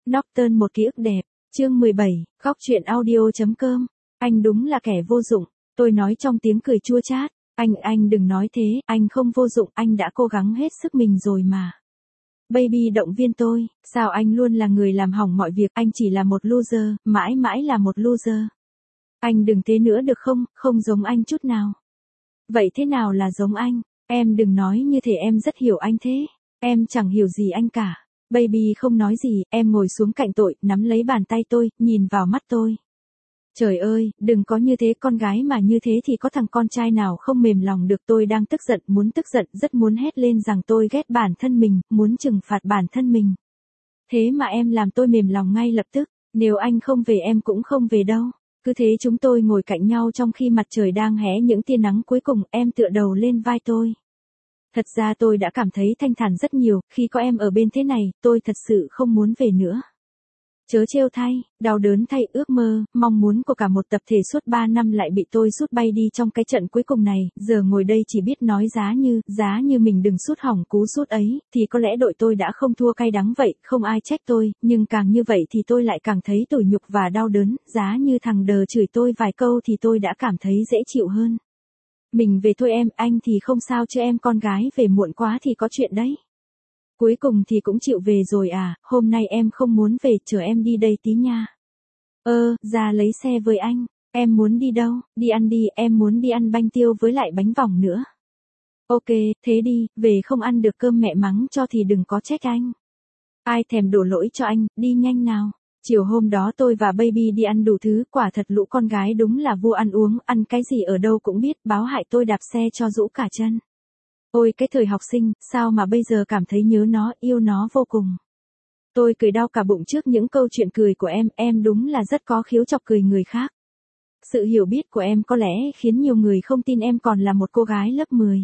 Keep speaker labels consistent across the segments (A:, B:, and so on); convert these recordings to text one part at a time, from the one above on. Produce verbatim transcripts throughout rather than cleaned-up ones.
A: Norton một ký ức đẹp, chương mười bảy, góc truyện audio.com. Anh đúng là kẻ vô dụng, tôi nói trong tiếng cười chua chát. Anh, anh đừng nói thế, anh không vô dụng, anh đã cố gắng hết sức mình rồi mà. Baby động viên tôi, sao anh luôn là người làm hỏng mọi việc, anh chỉ là một loser, mãi mãi là một loser. Anh đừng thế nữa được không, không giống anh chút nào. Vậy thế nào là giống anh? Em đừng nói như thế, em rất hiểu anh thế. Em chẳng hiểu gì anh cả. Baby không nói gì, em ngồi xuống cạnh tôi, nắm lấy bàn tay tôi, nhìn vào mắt tôi. Trời ơi, đừng có như thế, con gái mà như thế thì có thằng con trai nào không mềm lòng được. Tôi đang tức giận, muốn tức giận, rất muốn hét lên rằng tôi ghét bản thân mình, muốn trừng phạt bản thân mình. Thế mà em làm tôi mềm lòng ngay lập tức, nếu anh không về em cũng không về đâu. Cứ thế chúng tôi ngồi cạnh nhau trong khi mặt trời đang hé những tia nắng cuối cùng, em tựa đầu lên vai tôi. Thật ra tôi đã cảm thấy thanh thản rất nhiều, khi có em ở bên thế này, tôi thật sự không muốn về nữa. Chớ trêu thay, đau đớn thay, ước mơ, mong muốn của cả một tập thể suốt ba năm lại bị tôi sút bay đi trong cái trận cuối cùng này, giờ ngồi đây chỉ biết nói giá như, giá như mình đừng sút hỏng cú sút ấy, thì có lẽ đội tôi đã không thua cay đắng vậy, không ai trách tôi, nhưng càng như vậy thì tôi lại càng thấy tủi nhục và đau đớn, giá như thằng đờ chửi tôi vài câu thì tôi đã cảm thấy dễ chịu hơn. Mình về thôi em, anh thì không sao chứ em, con gái về muộn quá thì có chuyện đấy. Cuối cùng thì cũng chịu về rồi à, hôm nay em không muốn về, chờ em đi đây tí nha. Ơ, ra lấy xe với anh, em muốn đi đâu, đi ăn đi, em muốn đi ăn bánh tiêu với lại bánh vòng nữa. Ok, thế đi, về không ăn được cơm mẹ mắng cho thì đừng có trách anh. Ai thèm đổ lỗi cho anh, đi nhanh nào. Chiều hôm đó tôi và Baby đi ăn đủ thứ, quả thật lũ con gái đúng là vua ăn uống, ăn cái gì ở đâu cũng biết, báo hại tôi đạp xe cho rũ cả chân. Ôi cái thời học sinh, sao mà bây giờ cảm thấy nhớ nó, yêu nó vô cùng. Tôi cười đau cả bụng trước những câu chuyện cười của em, em đúng là rất có khiếu chọc cười người khác. Sự hiểu biết của em có lẽ khiến nhiều người không tin em còn là một cô gái lớp mười.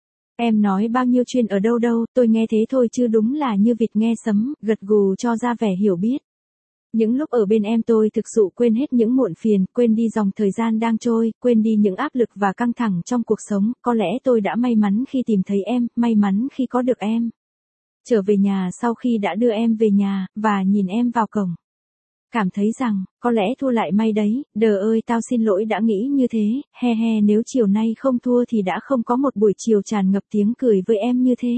A: Em nói bao nhiêu chuyện ở đâu đâu, tôi nghe thế thôi chứ đúng là như vịt nghe sấm, gật gù cho ra vẻ hiểu biết. Những lúc ở bên em tôi thực sự quên hết những muộn phiền, quên đi dòng thời gian đang trôi, quên đi những áp lực và căng thẳng trong cuộc sống, có lẽ tôi đã may mắn khi tìm thấy em, may mắn khi có được em. Trở về nhà sau khi đã đưa em về nhà, và nhìn em vào cổng. Cảm thấy rằng, có lẽ thua lại may đấy, đờ ơi tao xin lỗi đã nghĩ như thế, he he nếu chiều nay không thua thì đã không có một buổi chiều tràn ngập tiếng cười với em như thế.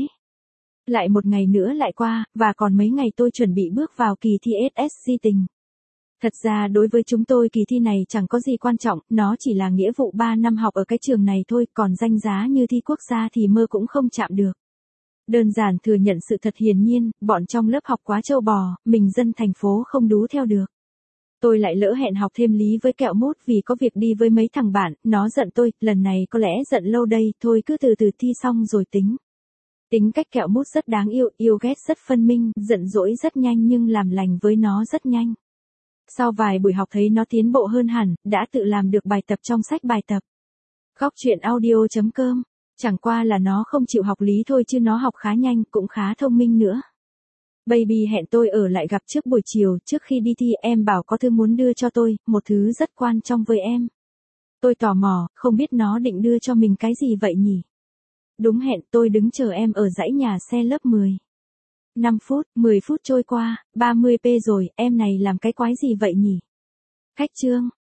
A: Lại một ngày nữa lại qua, và còn mấy ngày tôi chuẩn bị bước vào kỳ thi ét ét xê tình. Thật ra đối với chúng tôi kỳ thi này chẳng có gì quan trọng, nó chỉ là nghĩa vụ ba năm học ở cái trường này thôi, còn danh giá như thi quốc gia thì mơ cũng không chạm được. Đơn giản thừa nhận sự thật, hiển nhiên, bọn trong lớp học quá trâu bò, mình dân thành phố không đú theo được. Tôi lại lỡ hẹn học thêm lý với kẹo mút vì có việc đi với mấy thằng bạn, nó giận tôi, lần này có lẽ giận lâu đây, thôi cứ từ từ thi xong rồi tính. Tính cách kẹo mút rất đáng yêu, yêu ghét rất phân minh, giận dỗi rất nhanh nhưng làm lành với nó rất nhanh. Sau vài buổi học thấy nó tiến bộ hơn hẳn, đã tự làm được bài tập trong sách bài tập. Góc truyện audio.com. Chẳng qua là nó không chịu học lý thôi chứ nó học khá nhanh, cũng khá thông minh nữa. Baby hẹn tôi ở lại gặp trước buổi chiều, trước khi đi thi em bảo có thứ muốn đưa cho tôi, một thứ rất quan trọng với em. Tôi tò mò, không biết nó định đưa cho mình cái gì vậy nhỉ? Đúng hẹn, tôi đứng chờ em ở dãy nhà xe lớp mười. năm phút, mười phút trôi qua, ba mươi phút rồi, em này làm cái quái gì vậy nhỉ? Khách trương,